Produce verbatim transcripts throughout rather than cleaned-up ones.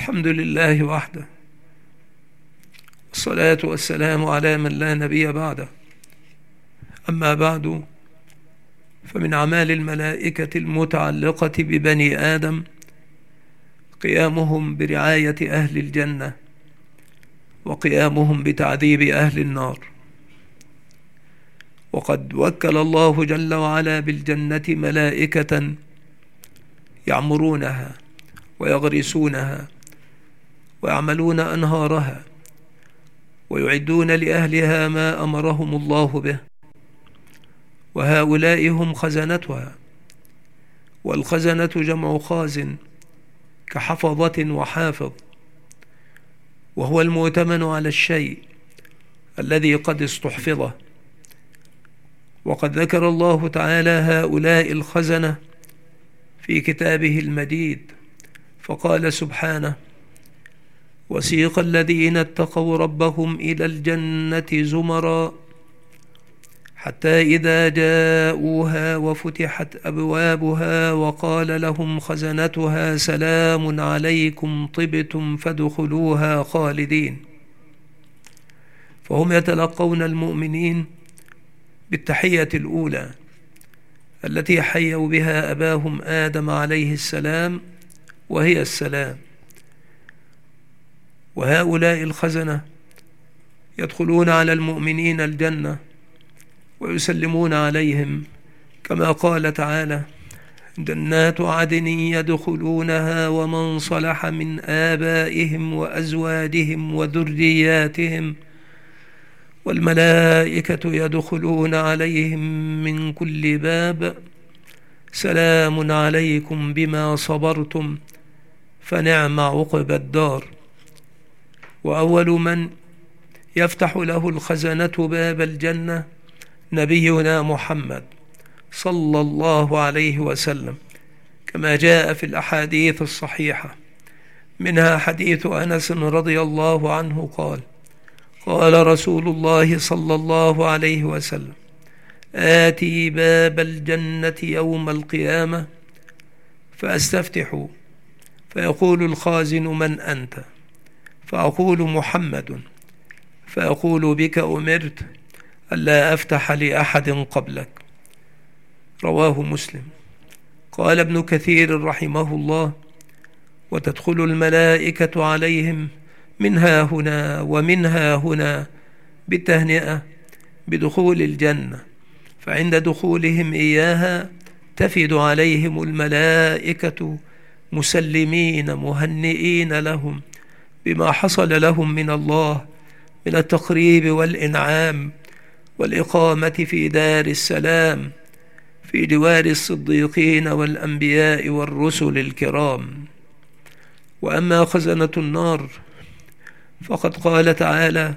الحمد لله وحده، والصلاة والسلام على من لا نبي بعده. أما بعد، فمن أعمال الملائكة المتعلقة ببني آدم قيامهم برعاية أهل الجنة وقيامهم بتعذيب أهل النار. وقد وكل الله جل وعلا بالجنة ملائكة يعمرونها ويغرسونها ويعملون أنهارها ويعدون لأهلها ما أمرهم الله به، وهؤلاء هم خزنتها. والخزنة جمع خازن كحفظة وحافظ، وهو المؤتمن على الشيء الذي قد استحفظه. وقد ذكر الله تعالى هؤلاء الخزنة في كتابه المجيد، فقال سبحانه: وسيق الذين اتقوا ربهم إلى الجنة زمرا حتى إذا جاءوها وفتحت أبوابها وقال لهم خزنتها سلام عليكم طبتم فادخلوها خالدين. فهم يتلقون المؤمنين بالتحية الأولى التي حيوا بها أباهم آدم عليه السلام، وهي السلام. وهؤلاء الخزنة يدخلون على المؤمنين الجنة ويسلمون عليهم، كما قال تعالى: جنات عدن يدخلونها ومن صلح من آبائهم وأزواجهم وذرياتهم والملائكة يدخلون عليهم من كل باب سلام عليكم بما صبرتم فنعم عقبى الدار. وأول من يفتح له الخزنة باب الجنة نبينا محمد صلى الله عليه وسلم، كما جاء في الأحاديث الصحيحة، منها حديث أنس رضي الله عنه قال: قال رسول الله صلى الله عليه وسلم: آتي باب الجنة يوم القيامة فأستفتح، فيقول الخازن: من أنت؟ فأقول: محمد. فأقول: بك أمرت ألا أفتح لأحد قبلك. رواه مسلم. قال ابن كثير رحمه الله: وتدخل الملائكة عليهم منها هنا ومنها هنا بالتهنئة بدخول الجنة، فعند دخولهم إياها تفد عليهم الملائكة مسلمين مهنئين لهم بما حصل لهم من الله من التقريب والإنعام والإقامة في دار السلام في جوار الصديقين والأنبياء والرسل الكرام. وأما خزنة النار فقد قال تعالى: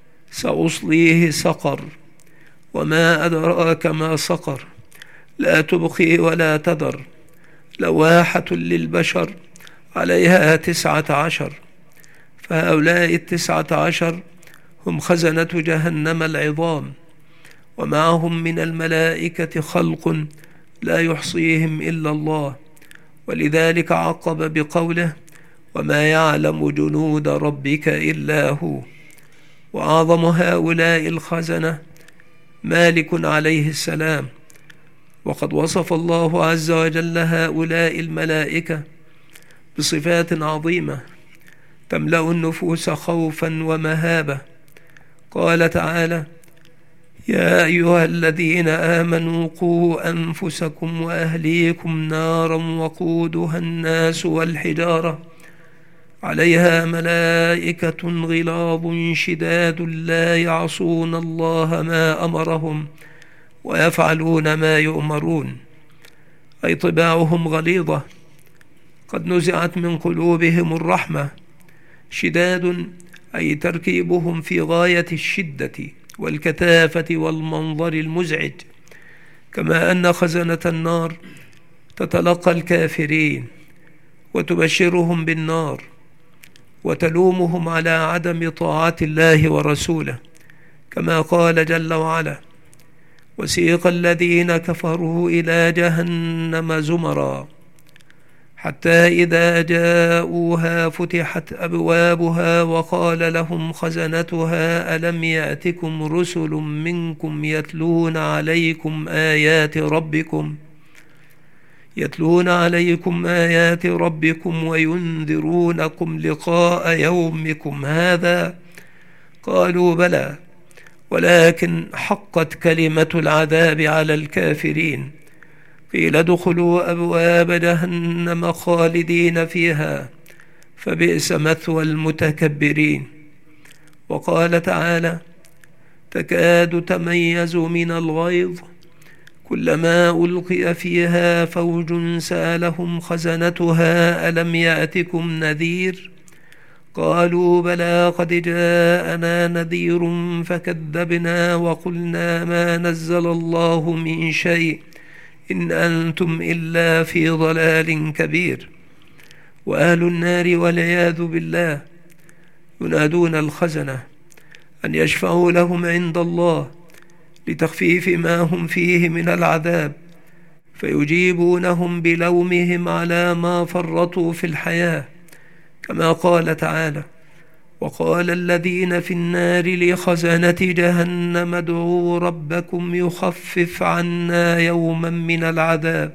سأصليه سقر وما أدراك ما سقر لا تبقي ولا تذر لواحة للبشر عليها تسعة عشر. فهؤلاء التسعة عشر هم خزنة جهنم العظام، ومعهم من الملائكة خلق لا يحصيهم إلا الله، ولذلك عقب بقوله: وما يعلم جنود ربك إلا هو. وأعظم هؤلاء الخزنة مالك عليه السلام، وقد وصف الله عز وجل هؤلاء الملائكة بصفات عظيمة تملأ النفوس خوفا ومهابة. قال تعالى: يا أيها الذين آمنوا قوا أنفسكم وأهليكم نارا وقودها الناس والحجارة عليها ملائكة غلاظ شداد لا يعصون الله ما أمرهم ويفعلون ما يؤمرون، أي طباعهم غليظة قد نزعت من قلوبهم الرحمة. شداد أي تركيبهم في غاية الشدة والكثافة والمنظر المزعج. كما أن خزنة النار تتلقى الكافرين وتبشرهم بالنار وتلومهم على عدم طاعة الله ورسوله، كما قال جل وعلا: وسيق الذين كفروا إلى جهنم زمرا حتى إذا جاءوها فتحت أبوابها وقال لهم خزنتها ألم يأتكم رسل منكم يتلون عليكم آيات ربكم يتلون عليكم آيات ربكم وينذرونكم لقاء يومكم هذا؟ قالوا بلى، ولكن حقت كلمة العذاب على الكافرين. قيل ادخلوا أبواب جهنم خالدين فيها فبئس مثوى المتكبرين. وقال تعالى: تكاد تميز من الغيظ كلما ألقي فيها فوج سألهم خزنتها ألم يأتكم نذير؟ قالوا بلى قد جاءنا نذير فكذبنا وقلنا ما نزل الله من شيء إن أنتم إلا في ضلال كبير. وأهل النار والعياذ بالله ينادون الخزنة أن يشفعوا لهم عند الله لتخفيف ما هم فيه من العذاب، فيجيبونهم بلومهم على ما فرطوا في الحياة، كما قال تعالى: وقال الذين في النار لخزنة جهنم ادعوا ربكم يخفف عنا يوما من العذاب.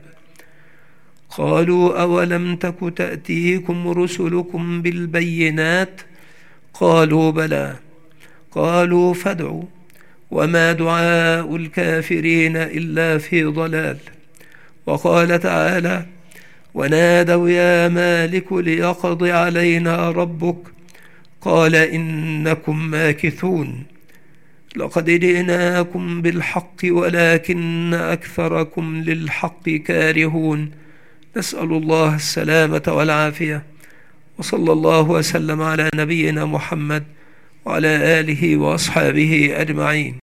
قالوا أولم تك تأتيكم رسلكم بالبينات؟ قالوا بلى. قالوا فادعوا وما دعاء الكافرين إلا في ضلال. وقال تعالى: ونادوا يا مالك ليقض علينا ربك قال إنكم ماكثون. لقد جئناكم بالحق ولكن أكثركم للحق كارهون. نسأل الله السلامة والعافية، وصلى الله وسلم على نبينا محمد وعلى آله وأصحابه أجمعين.